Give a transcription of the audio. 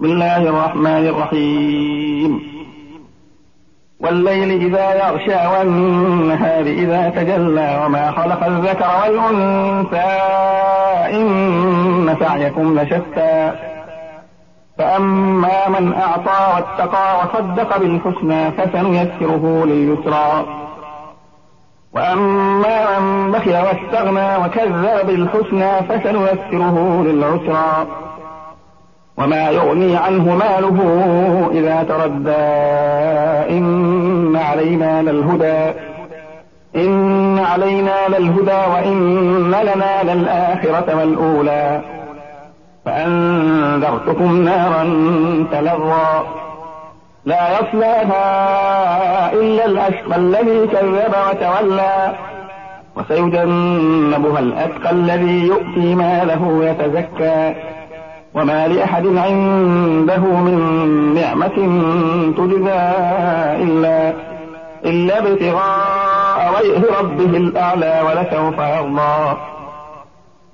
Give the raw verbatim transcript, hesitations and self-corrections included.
الله الرحمن الرحيم والليل إذا يغشى والنهار إذا تجلى وما خلق الذكر والأنثى إن سعيكم لشتى فأما من أعطى واتقى وصدق بالحسنى فسنيسره لليسرى وأما من بخل واستغنى وكذب بالحسنى فسنيسره للعسرى وما يغني عنه ماله إذا تردى إن علينا للهدى إن علينا للهدى وإن لنا للآخرة والأولى فأنذرتكم نارا تلظى لا يصلاها إلا الأشقى الذي كذب وتولى وسيجنبها الأتقى الذي يؤتي ماله يتزكى وما لأحد عنده من نعمة تجزى إلا, إلا ابتغاء وجه ربه الأعلى ولسوف يرضى